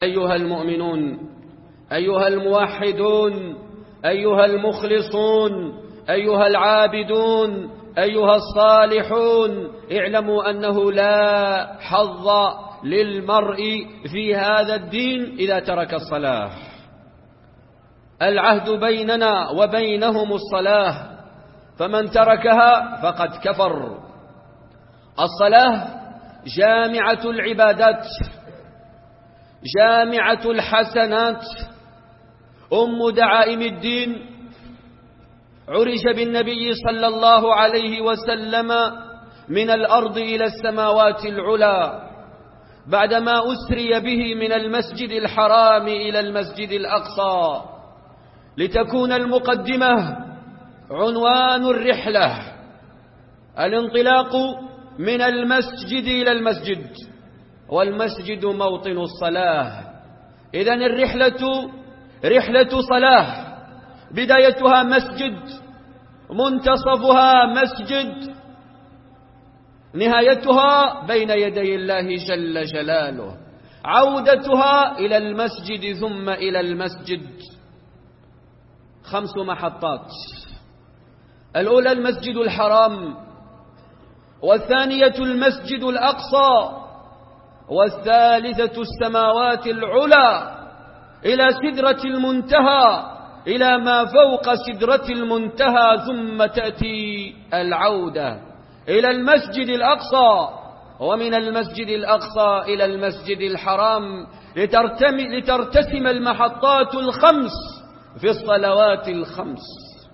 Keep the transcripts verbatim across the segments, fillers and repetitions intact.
أيها المؤمنون، أيها الموحدون، أيها المخلصون، أيها العابدون، أيها الصالحون، اعلموا أنه لا حظ للمرء في هذا الدين إذا ترك الصلاة. العهد بيننا وبينهم الصلاة، فمن تركها فقد كفر. الصلاة جامعة العبادات، جامعة الحسنات، أم دعائم الدين. عرج بالنبي صلى الله عليه وسلم من الأرض إلى السماوات العلى بعدما أسري به من المسجد الحرام إلى المسجد الأقصى، لتكون المقدمة عنوان الرحلة، الانطلاق من المسجد إلى المسجد، والمسجد موطن الصلاة. إذن الرحلة رحلة صلاة، بدايتها مسجد، منتصفها مسجد، نهايتها بين يدي الله جل جلاله، عودتها إلى المسجد ثم إلى المسجد. خمس محطات: الأولى المسجد الحرام، والثانية المسجد الأقصى، والثالثة السماوات العلى إلى سدرة المنتهى، إلى ما فوق سدرة المنتهى، ثم تأتي العودة إلى المسجد الأقصى، ومن المسجد الأقصى إلى المسجد الحرام، لترتسم المحطات الخمس في الصلوات الخمس.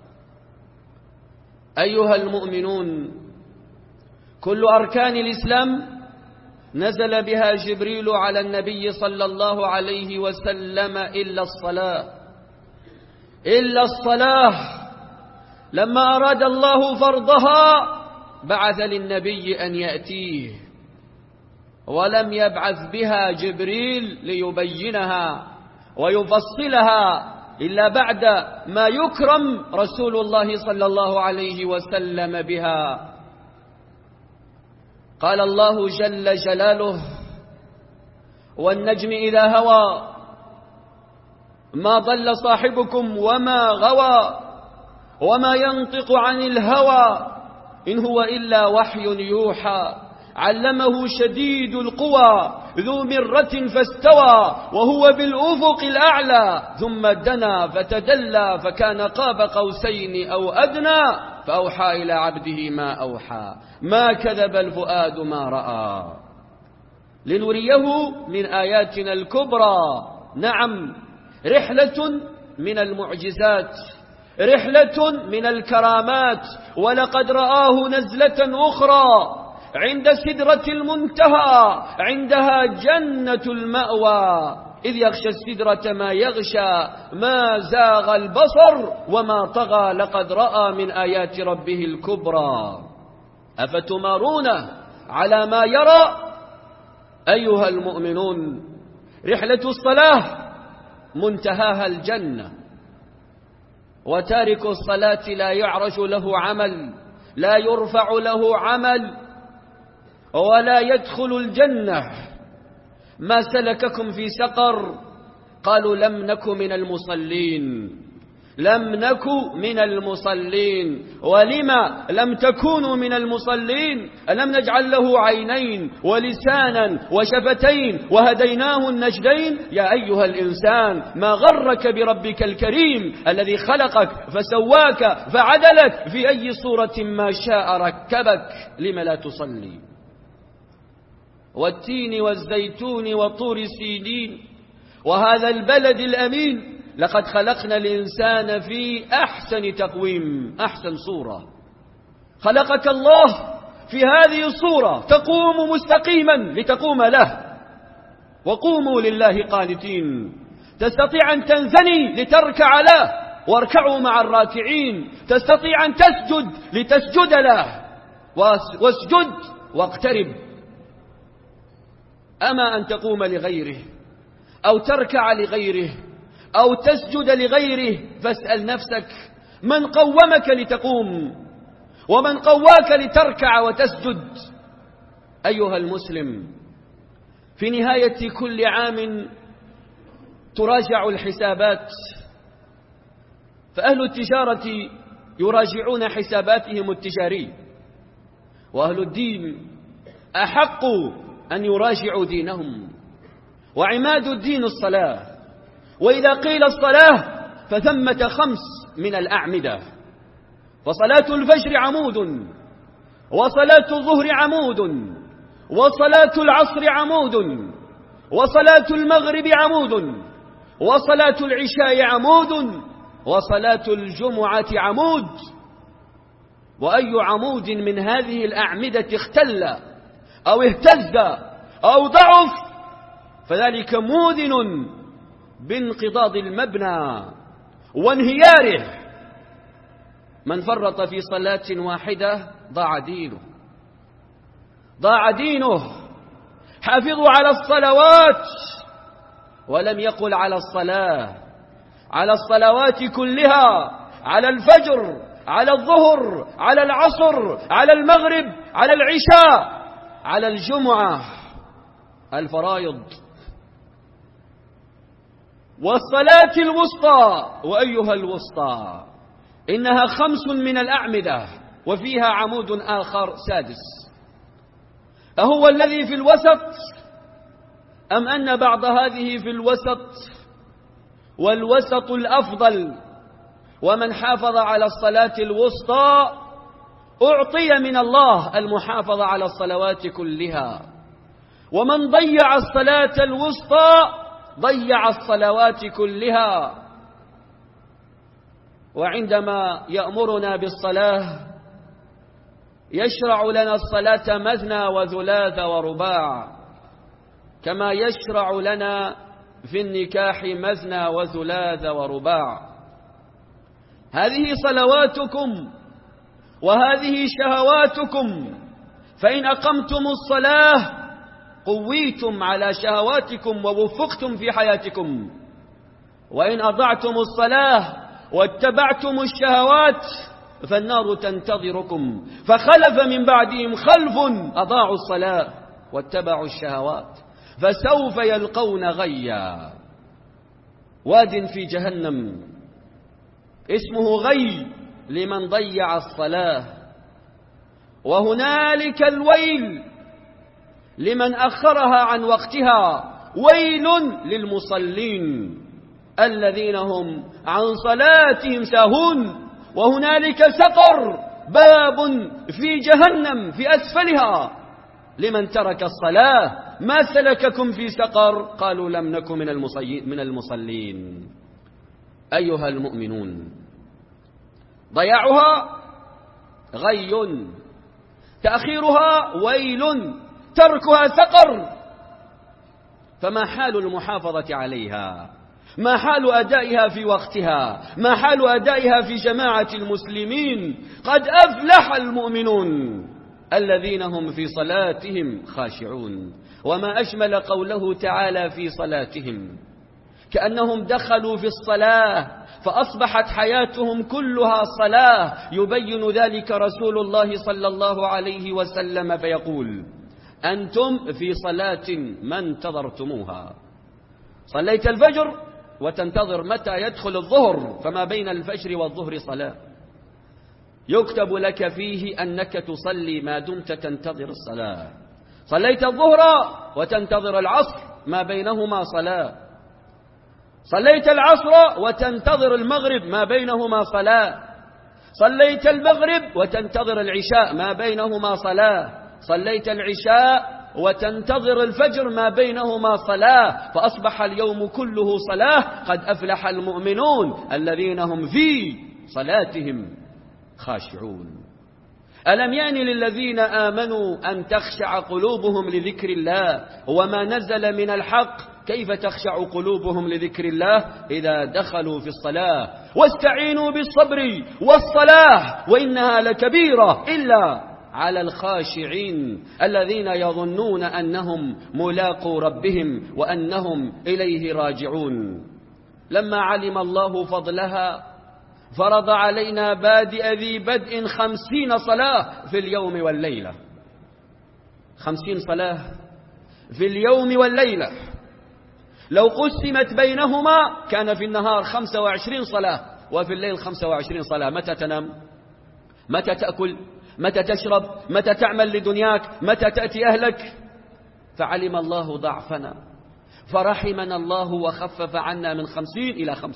أيها المؤمنون، كل أركان الإسلام نزل بها جبريل على النبي صلى الله عليه وسلم إلا الصلاة، إلا الصلاة. لما أراد الله فرضها بعث للنبي أن يأتيه، ولم يبعث بها جبريل ليبينها ويفصلها إلا بعد ما يكرم رسول الله صلى الله عليه وسلم بها. قال الله جل جلاله: والنجم إذا هوى ما ضل صاحبكم وما غوى وما ينطق عن الهوى إن هو إلا وحي يوحى علمه شديد القوى ذو مرة فاستوى وهو بالأفق الأعلى ثم دنا فتدلى فكان قاب قوسين أو أدنى فأوحى إلى عبده ما أوحى ما كذب الفؤاد ما رأى لنريه من آياتنا الكبرى. نعم، رحلة من المعجزات، رحلة من الكرامات. ولقد رآه نزلة أخرى عند سدرة المنتهى، عندها جنة المأوى، إذ يغشى السدرة ما يغشى ما زاغ البصر وما طغى لقد رأى من آيات ربه الكبرى أفتمارونه على ما يرى. أيها المؤمنون، رحلة الصلاة منتهاها الجنة، وتارك الصلاة لا يعرج له عمل، لا يرفع له عمل، ولا يدخل الجنة. ما سلككم في سقر؟ قالوا لم نك من المصلين، لم نك من المصلين. ولما لم تكونوا من المصلين؟ ألم نجعل له عينين ولسانا وشفتين وهديناه النجدين؟ يا أيها الإنسان ما غرك بربك الكريم الذي خلقك فسواك فعدلك في أي صورة ما شاء ركبك. لم لا تصلي؟ والتين والزيتون وطور سينين وهذا البلد الأمين لقد خلقنا الإنسان في أحسن تقويم، أحسن صورة. خلقك الله في هذه الصورة تقوم مستقيما لتقوم له، وقوموا لله قانتين. تستطيع أن تنثني لتركع له، واركعوا مع الراكعين. تستطيع أن تسجد لتسجد له، واسجد واقترب. أما أن تقوم لغيره أو تركع لغيره أو تسجد لغيره، فاسأل نفسك من قومك لتقوم ومن قواك لتركع وتسجد. أيها المسلم، في نهاية كل عام تراجع الحسابات، فأهل التجارة يراجعون حساباتهم التجارية، وأهل الدين أحق أن يراجعوا دينهم. وعماد الدين الصلاة، وإذا قيل الصلاة فثمة خمس من الأعمدة، فصلاة الفجر عمود، وصلاة الظهر عمود، وصلاة العصر عمود، وصلاة المغرب عمود، وصلاة العشاء عمود، وصلاة الجمعة عمود. وأي عمود من هذه الأعمدة اختل أو اهتز أو ضعف فذلك موذن بانقضاض المبنى وانهياره. من فرط في صلاة واحدة ضاع دينه، ضاع دينه. حافظوا على الصلوات، ولم يقل على الصلاة، على الصلوات كلها، على الفجر، على الظهر، على العصر، على المغرب، على العشاء، على الجمعة، الفرائض، والصلاة الوسطى. وأيها الوسطى إنها خمس من الأعمدة، وفيها عمود آخر سادس. أهو الذي في الوسط، أم أن بعض هذه في الوسط والوسط الأفضل؟ ومن حافظ على الصلاة الوسطى أعطي من الله المحافظة على الصلوات كلها، ومن ضيع الصلاة الوسطى ضيع الصلوات كلها. وعندما يأمرنا بالصلاة يشرع لنا الصلاة مثنى وثلاث ورباع، كما يشرع لنا في النكاح مثنى وثلاث ورباع. هذه صلواتكم وهذه شهواتكم، فإن أقمتم الصلاة قويتم على شهواتكم ووفقتم في حياتكم، وإن أضعتم الصلاة واتبعتم الشهوات فالنار تنتظركم. فخلف من بعدهم خلف أضاعوا الصلاة واتبعوا الشهوات فسوف يلقون غيا. واد في جهنم اسمه غي لمن ضيع الصلاة، وهنالك الويل لمن أخرها عن وقتها. ويل للمصلين الذين هم عن صلاتهم ساهون. وهنالك سقر، باب في جهنم في أسفلها لمن ترك الصلاة. ما سلككم في سقر؟ قالوا لم نكن من المصلين. أيها المؤمنون، ضياعها غي، تأخيرها ويل، تركها سقر. فما حال المحافظة عليها؟ ما حال أدائها في وقتها؟ ما حال أدائها في جماعة المسلمين؟ قد أفلح المؤمنون الذين هم في صلاتهم خاشعون. وما أجمل قوله تعالى في صلاتهم، كأنهم دخلوا في الصلاة فأصبحت حياتهم كلها صلاة. يبين ذلك رسول الله صلى الله عليه وسلم فيقول: أنتم في صلاة ما انتظرتموها. صليت الفجر وتنتظر متى يدخل الظهر، فما بين الفجر والظهر صلاة، يكتب لك فيه أنك تصلي ما دمت تنتظر الصلاة. صليت الظهر وتنتظر العصر، ما بينهما صلاة. صليت العصر وتنتظر المغرب، ما بينهما صلاة. صليت المغرب وتنتظر العشاء، ما بينهما صلاة. صليت العشاء وتنتظر الفجر، ما بينهما صلاة. فأصبح اليوم كله صلاة. قد أفلح المؤمنون الذين هم في صلاتهم خاشعون. ألم يأن للذين آمنوا أن تخشع قلوبهم لذكر الله وما نزل من الحق؟ كيف تخشع قلوبهم لذكر الله إذا دخلوا في الصلاة؟ واستعينوا بالصبر والصلاة وإنها لكبيرة إلا على الخاشعين الذين يظنون أنهم ملاقو ربهم وأنهم إليه راجعون. لما علم الله فضلها فرض علينا بادئ ذي بدء خمسين صلاة في اليوم والليلة. خمسين صلاة في اليوم والليلة. لو قسمت بينهما كان في النهار خمسة وعشرين صلاة وفي الليل خمسة وعشرين صلاة. متى تنام؟ متى تأكل؟ متى تشرب؟ متى تعمل لدنياك؟ متى تأتي أهلك؟ فعلم الله ضعفنا فرحمنا الله وخفف عنا من خمسين إلى خمس.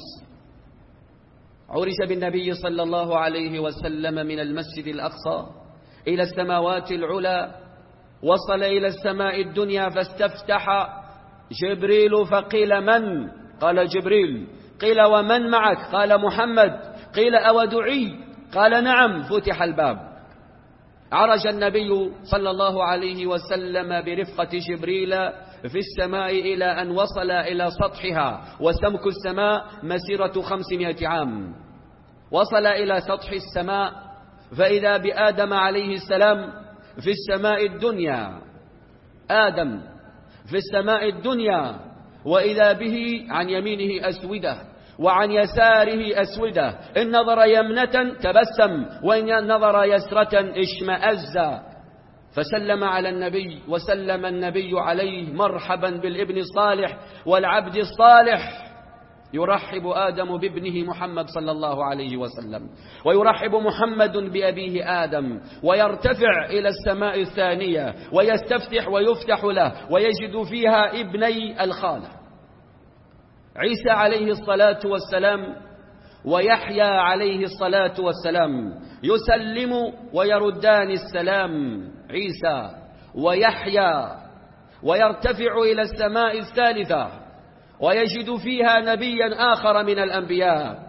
عرج بالنبي صلى الله عليه وسلم من المسجد الأقصى إلى السماوات العلى، وصل إلى السماء الدنيا فاستفتح جبريل فقيل من؟ قال جبريل. قيل ومن معك؟ قال محمد. قيل أودعي؟ قال نعم. فتح الباب، عرج النبي صلى الله عليه وسلم برفقة جبريل في السماء إلى أن وصل إلى سطحها، وسمك السماء مسيرة خمسمائة عام. وصل إلى سطح السماء فإذا بآدم عليه السلام في السماء الدنيا. آدم في السماء الدنيا، وإذا به عن يمينه أسودة وعن يساره أسودة، إن نظر يمنة تبسم وإن نظر يسرة اشمأز. فسلم على النبي وسلم النبي عليه مرحبا بالابن الصالح والعبد الصالح. يرحب آدم بابنه محمد صلى الله عليه وسلم، ويرحب محمد بأبيه آدم، ويرتفع إلى السماء الثانية ويستفتح ويفتح له ويجد فيها ابني الخالة عيسى عليه الصلاة والسلام ويحيى عليه الصلاة والسلام، يسلم ويردان السلام عيسى ويحيى، ويرتفع إلى السماء الثالثة ويجد فيها نبيا آخر من الأنبياء،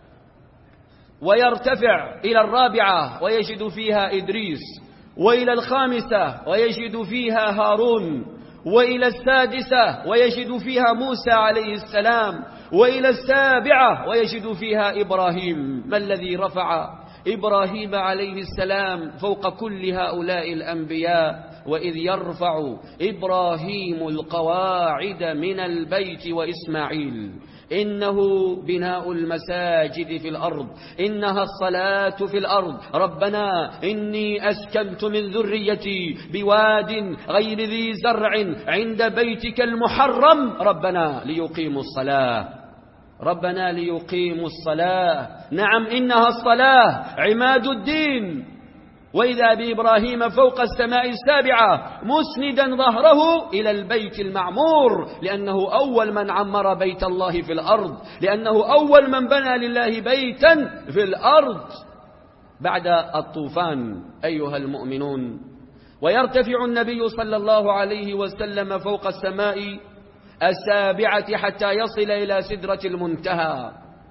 ويرتفع إلى الرابعة ويجد فيها إدريس، وإلى الخامسة ويجد فيها هارون، وإلى السادسة ويجد فيها موسى عليه السلام، وإلى السابعة ويجد فيها إبراهيم. ما الذي رفع إبراهيم عليه السلام فوق كل هؤلاء الأنبياء؟ وإذ يرفع إبراهيم القواعد من البيت وإسماعيل إنه بناء المساجد في الأرض، إنها الصلاة في الأرض. ربنا إني أسكنت من ذريتي بواد غير ذي زرع عند بيتك المحرم ربنا ليقيموا الصلاة، ربنا ليقيموا الصلاة. نعم إنها الصلاة عماد الدين. وإذا بإبراهيم فوق السماء السابعة مسندا ظهره إلى البيت المعمور، لأنه أول من عمر بيت الله في الأرض، لأنه أول من بنى لله بيتا في الأرض بعد الطوفان أيها المؤمنون. ويرتفع النبي صلى الله عليه وسلم فوق السماء السابعة حتى يصل إلى سدرة المنتهى،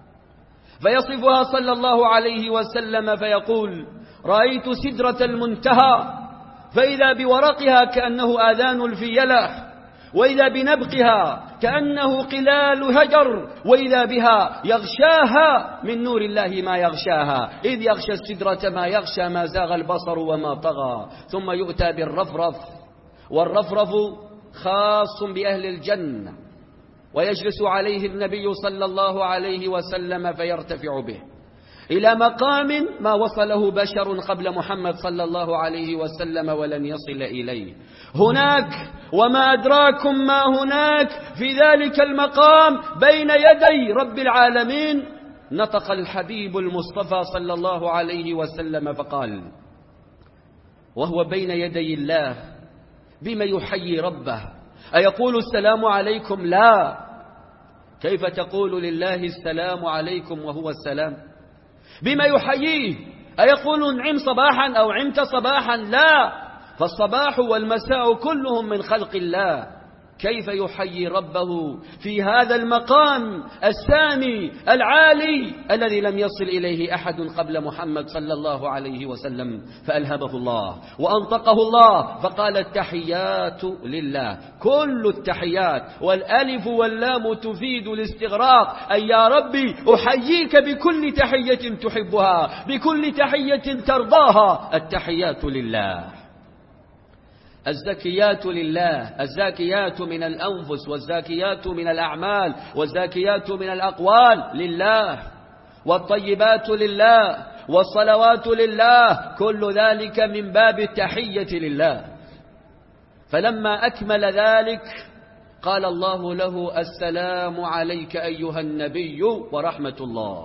فيصفها صلى الله عليه وسلم فيقول: رأيت سدرة المنتهى فإذا بورقها كأنه آذان الفيلة، وإذا بنبقها كأنه قلال هجر، وإذا بها يغشاها من نور الله ما يغشاها، إذ يغشى السدرة ما يغشى ما زاغ البصر وما طغى. ثم يؤتى بالرفرف، والرفرف خاص بأهل الجنة، ويجلس عليه النبي صلى الله عليه وسلم فيرتفع به إلى مقام ما وصله بشر قبل محمد صلى الله عليه وسلم ولن يصل إليه. هناك وما أدراكم ما هناك في ذلك المقام بين يدي رب العالمين نطق الحبيب المصطفى صلى الله عليه وسلم فقال وهو بين يدي الله: بما يحيي ربه؟ أيقول السلام عليكم؟ لا. كيف تقول لله السلام عليكم وهو السلام؟ بما يحييه؟ أيقول نعم صباحا أو عمت صباحا؟ لا، فالصباح والمساء كلهم من خلق الله. كيف يحيي ربه في هذا المقام السامي العالي الذي لم يصل إليه أحد قبل محمد صلى الله عليه وسلم؟ فألهبه الله وأنطقه الله فقال: التحيات لله. كل التحيات، والألف واللام تفيد الاستغراق، أي يا ربي أحييك بكل تحية تحبها، بكل تحية ترضاها. التحيات لله، الزكيات لله، الزاكيات من الأنفس والزاكيات من الأعمال والزاكيات من الأقوال لله، والطيبات لله، والصلوات لله، كل ذلك من باب التحية لله. فلما أكمل ذلك قال الله له: السلام عليك أيها النبي ورحمة الله.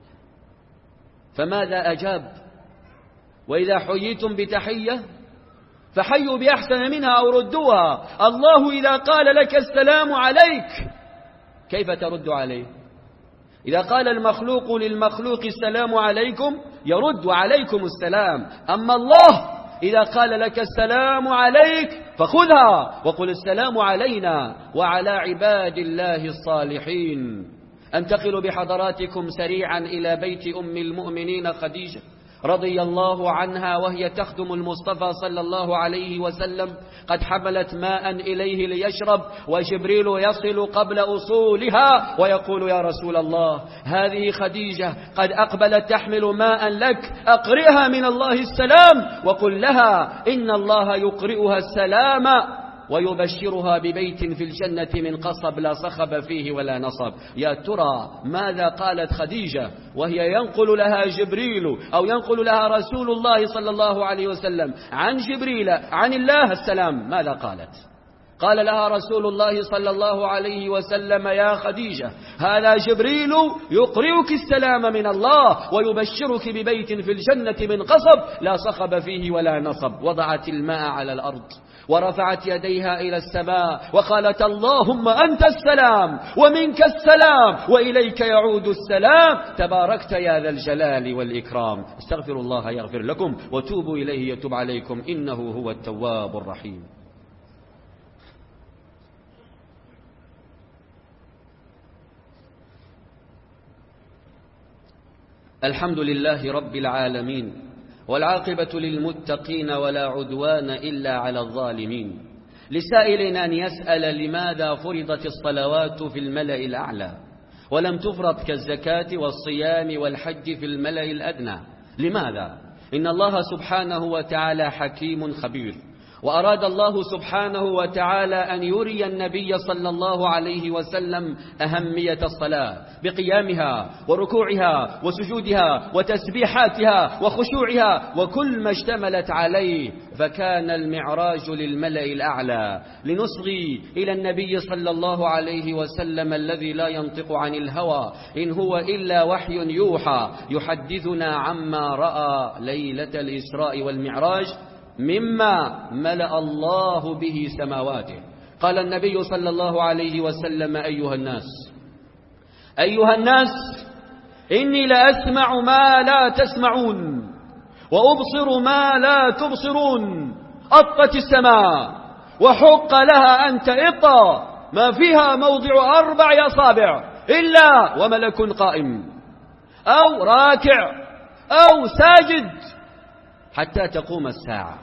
فماذا أجاب؟ وإذا حييتم بتحية فحيوا بأحسن منها أو ردوها. الله إذا قال لك السلام عليك كيف ترد عليه؟ إذا قال المخلوق للمخلوق السلام عليكم يرد عليكم السلام. أما الله إذا قال لك السلام عليك فخذها وقل السلام علينا وعلى عباد الله الصالحين. أنتقل بحضراتكم سريعا إلى بيت أم المؤمنين خديجة رضي الله عنها، وهي تخدم المصطفى صلى الله عليه وسلم، قد حملت ماء إليه ليشرب، وجبريل يصل قبل أصولها ويقول: يا رسول الله، هذه خديجة قد أقبلت تحمل ماء لك، أقرئها من الله السلام وقل لها إن الله يقرئها السلام ويبشرها ببيت في الجنة من قصب لا صخب فيه ولا نصب. يا ترى ماذا قالت خديجة وهي ينقل لها جبريل أو ينقل لها رسول الله صلى الله عليه وسلم عن جبريل عن الله السلام؟ ماذا قالت؟ قال لها رسول الله صلى الله عليه وسلم: يا خديجة، هذا جبريل يقرئك السلام من الله ويبشرك ببيت في الجنة من قصب لا صخب فيه ولا نصب. وضعت الماء على الأرض ورفعت يديها إلى السماء وقالت: اللهم أنت السلام ومنك السلام وإليك يعود السلام، تباركت يا ذا الجلال والإكرام. استغفروا الله يغفر لكم وتوبوا إليه يتوب عليكم، إنه هو التواب الرحيم. الحمد لله رب العالمين، والعاقبة للمتقين ولا عدوان إلا على الظالمين. لسائل أن يسأل: لماذا فرضت الصلوات في الملأ الأعلى ولم تفرض كالزكاة والصيام والحج في الملأ الأدنى؟ لماذا؟ إن الله سبحانه وتعالى حكيم خبير، وأراد الله سبحانه وتعالى أن يري النبي صلى الله عليه وسلم أهمية الصلاة بقيامها وركوعها وسجودها وتسبيحاتها وخشوعها وكل ما اشتملت عليه. فكان المعراج للملأ الأعلى لنصغي إلى النبي صلى الله عليه وسلم الذي لا ينطق عن الهوى إن هو إلا وحي يوحى، يحدثنا عما رأى ليلة الإسراء والمعراج مما ملأ الله به سماواته. قال النبي صلى الله عليه وسلم: أيها الناس أيها الناس إني لأسمع ما لا تسمعون وأبصر ما لا تبصرون. أطت السماء وحق لها أن تئط ما فيها موضع أربع أصابع إلا وملك قائم أو راكع أو ساجد حتى تقوم الساعة.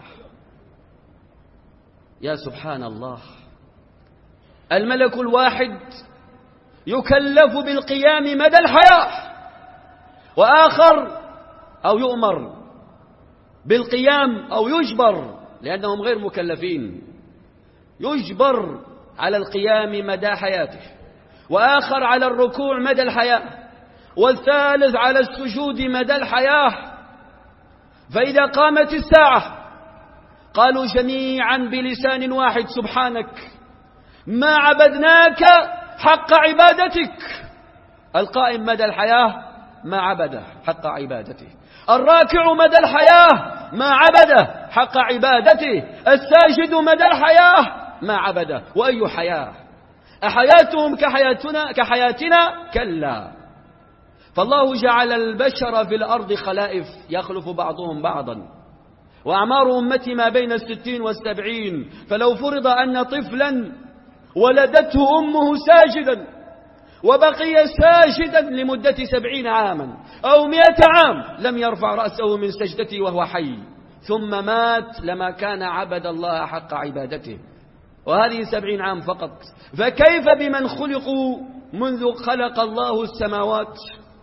يا سبحان الله، الملك الواحد يكلف بالقيام مدى الحياة، وآخر أو يؤمر بالقيام أو يجبر لأنهم غير مكلفين، يجبر على القيام مدى حياته، وآخر على الركوع مدى الحياة، والثالث على السجود مدى الحياة. فإذا قامت الساعة قالوا جميعا بلسان واحد: سبحانك ما عبدناك حق عبادتك. القائم مدى الحياة ما عبده حق عبادته، الراكع مدى الحياة ما عبده حق عبادته، الساجد مدى الحياة ما عبده. وأي حياة؟ أحياتهم كحياتنا كحياتنا؟ كلا. فالله جعل البشر في الأرض خلائف يخلف بعضهم بعضا، وأعمار أمتي ما بين الستين والسبعين، فلو فرض أن طفلا ولدته أمه ساجدا وبقي ساجدا لمدة سبعين عاما أو مئة عام لم يرفع رأسه من سجدته وهو حي، ثم مات، لما كان عبد الله حق عبادته، وهذه سبعين عام فقط. فكيف بمن خلقوا منذ خلق الله السماوات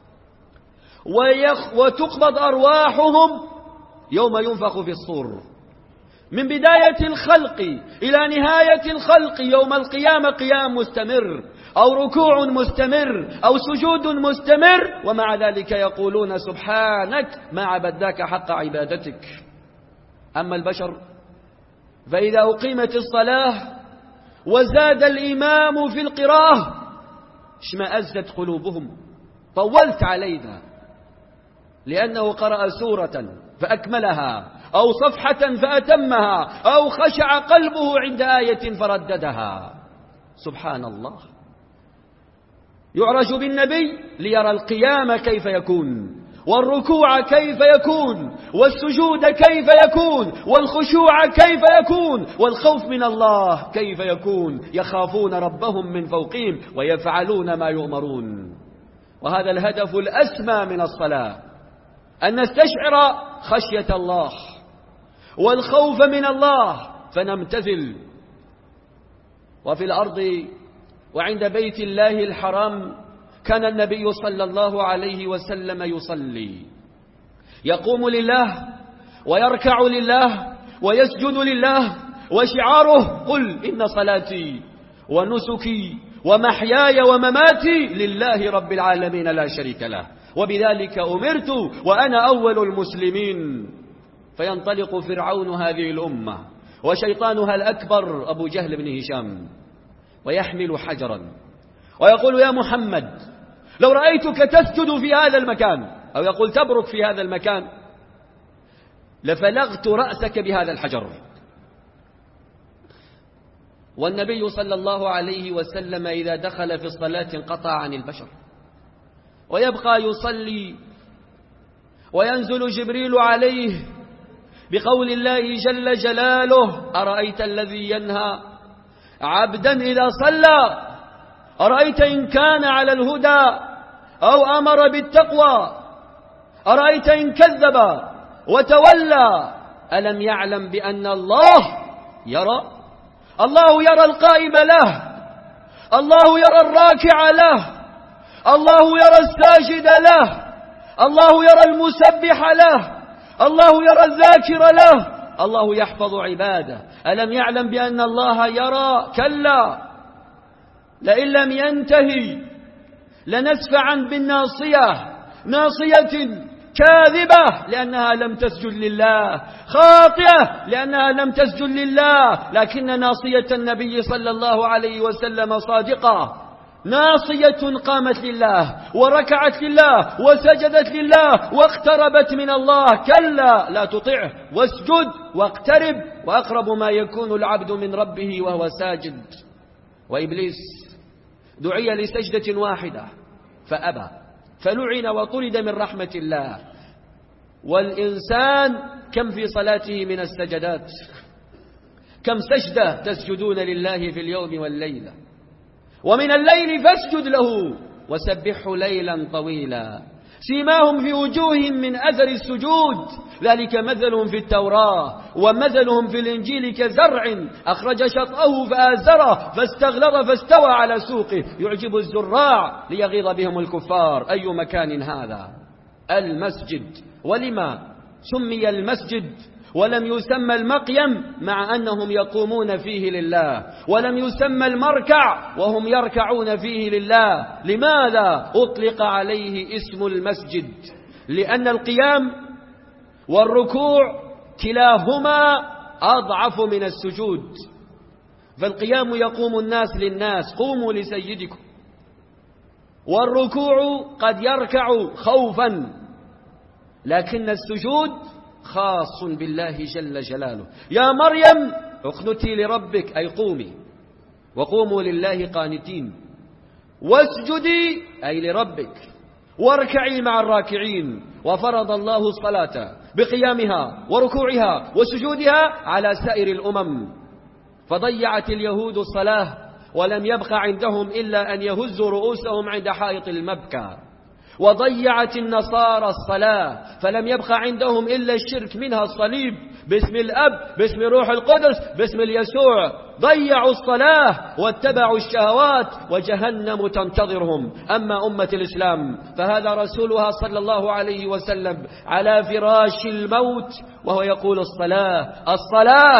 وتقبض أرواحهم يوم ينفخ في الصور، من بداية الخلق إلى نهاية الخلق يوم القيامة قيام مستمر أو ركوع مستمر أو سجود مستمر، ومع ذلك يقولون: سبحانك ما عبدناك حق عبادتك. أما البشر فإذا أقيمت الصلاة وزاد الإمام في القراءة اشمأزت قلوبهم. طولت علينا لأنه قرأ سورة فأكملها أو صفحة فأتمها أو خشع قلبه عند آية فرددها. سبحان الله. يعرج بالنبي ليرى القيام كيف يكون، والركوع كيف يكون، والسجود كيف يكون، والخشوع كيف يكون، والخوف من الله كيف يكون. يخافون ربهم من فوقهم ويفعلون ما يؤمرون. وهذا الهدف الأسمى من الصلاة، أن نستشعر خشية الله والخوف من الله فنمتثل. وفي الأرض وعند بيت الله الحرام كان النبي صلى الله عليه وسلم يصلي، يقوم لله ويركع لله ويسجد لله، وشعاره قل إن صلاتي ونسكي ومحياي ومماتي لله رب العالمين لا شريك له وبذلك أمرت وأنا أول المسلمين. فينطلق فرعون هذه الأمة وشيطانها الأكبر أبو جهل بن هشام ويحمل حجرا ويقول يا محمد لو رأيتك تسجد في هذا المكان، أو يقول تبرك في هذا المكان، لفلغت رأسك بهذا الحجر. والنبي صلى الله عليه وسلم إذا دخل في الصلاة انقطع عن البشر ويبقى يصلي، وينزل جبريل عليه بقول الله جل جلاله أرأيت الذي ينهى عبدا إذا صلى، أرأيت إن كان على الهدى أو أمر بالتقوى، أرأيت إن كذب وتولى، ألم يعلم بأن الله يرى؟ الله يرى القائم له، الله يرى الراكع له، الله يرى الساجد له، الله يرى المسبح له، الله يرى الذاكر له، الله يحفظ عباده. ألم يعلم بأن الله يرى؟ كلا لئن لم ينتهي لنسفعا بالناصية، ناصية كاذبة لأنها لم تسجد لله، خاطئة لأنها لم تسجد لله. لكن ناصية النبي صلى الله عليه وسلم صادقة، ناصية قامت لله وركعت لله وسجدت لله واقتربت من الله. كلا لا تطعه واسجد واقترب، وأقرب ما يكون العبد من ربه وهو ساجد. وإبليس دعي لسجدة واحدة فأبى فلعن وطرد من رحمة الله. والإنسان كم في صلاته من السجدات، كم سجدة تسجدون لله في اليوم والليلة. ومن الليل فاسجد له وسبحه ليلا طويلا. سيماهم في وجوههم من أثر السجود، ذلك مثلهم في التوراة ومثلهم في الإنجيل كزرع أخرج شطأه فآزره فاستغلظ فاستوى على سوقه يعجب الزراع ليغيظ بهم الكفار. أي مكان هذا؟ المسجد. ولما سمي المسجد ولم يسمى المقيم مع أنهم يقومون فيه لله، ولم يسمى المركع وهم يركعون فيه لله؟ لماذا أطلق عليه اسم المسجد؟ لأن القيام والركوع كلاهما أضعف من السجود. فالقيام يقوم الناس للناس، قوموا لسيدكم، والركوع قد يركع خوفا، لكن السجود خاص بالله جل جلاله. يا مريم اقنتي لربك أي قومي، وقوموا لله قانتين، واسجدي أي لربك، واركعي مع الراكعين. وفرض الله الصلاة بقيامها وركوعها وسجودها على سائر الأمم، فضيعت اليهود الصلاة ولم يبق عندهم إلا أن يهزوا رؤوسهم عند حائط المبكى، وضيعت النصارى الصلاة فلم يبق عندهم إلا الشرك، منها الصليب باسم الأب باسم روح القدس باسم اليسوع. ضيعوا الصلاة واتبعوا الشهوات وجهنم تنتظرهم. أما أمة الإسلام فهذا رسولها صلى الله عليه وسلم على فراش الموت وهو يقول الصلاة الصلاة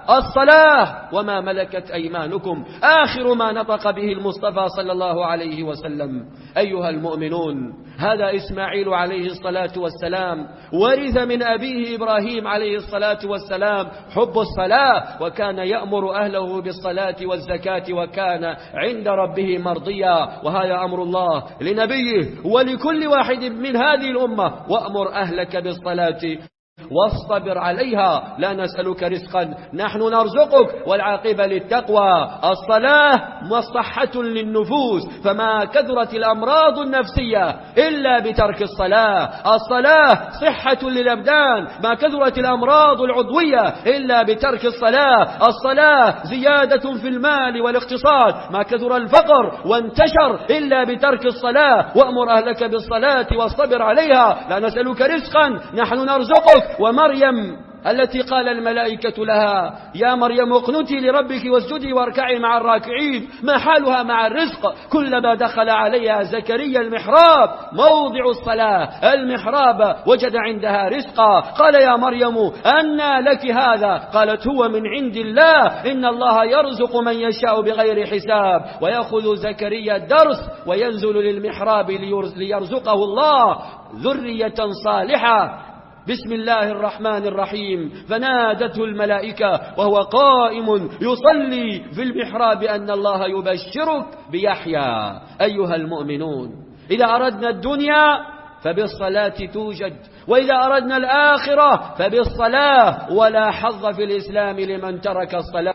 الصلاة وما ملكت أيمانكم، آخر ما نطق به المصطفى صلى الله عليه وسلم. أيها المؤمنون، هذا إسماعيل عليه الصلاة والسلام ورث من أبيه إبراهيم عليه الصلاة والسلام حب الصلاة، وكان يأمر أهله بالصلاة والزكاة، وكان عند ربه مرضيا. وهذا أمر الله لنبيه ولكل واحد من هذه الأمة: وأمر أهلك بالصلاة واصطبر عليها، لا نسألك رزقا نحن نرزقك، والعاقبة للتقوى. الصلاة مصحة للنفوس، فما كثرت الأمراض النفسية إلا بترك الصلاة. الصلاة صحة للأبدان، ما كثرت الأمراض العضوية إلا بترك الصلاة. الصلاة زيادة في المال والاقتصاد، ما كثر الفقر وانتشر إلا بترك الصلاة. وأمر أهلك بالصلاة واصطبر عليها، لا نسألك رزقا نحن نرزقك. ومريم التي قال الملائكة لها: يا مريم اقنتي لربك واسجدي واركعي مع الراكعين، ما حالها مع الرزق؟ كلما دخل عليها زكريا المحراب موضع الصلاة المحراب وجد عندها رزقا. قال: يا مريم أنى لك هذا؟ قالت: هو من عند الله، إن الله يرزق من يشاء بغير حساب. ويأخذ زكريا الدرس وينزل للمحراب ليرزقه الله ذرية صالحة. بسم الله الرحمن الرحيم. فنادته الملائكة وهو قائم يصلي في المحراب أن الله يبشرك بيحيى. أيها المؤمنون، إذا أردنا الدنيا فبالصلاة توجد، وإذا أردنا الآخرة فبالصلاة، ولا حظ في الإسلام لمن ترك الصلاة.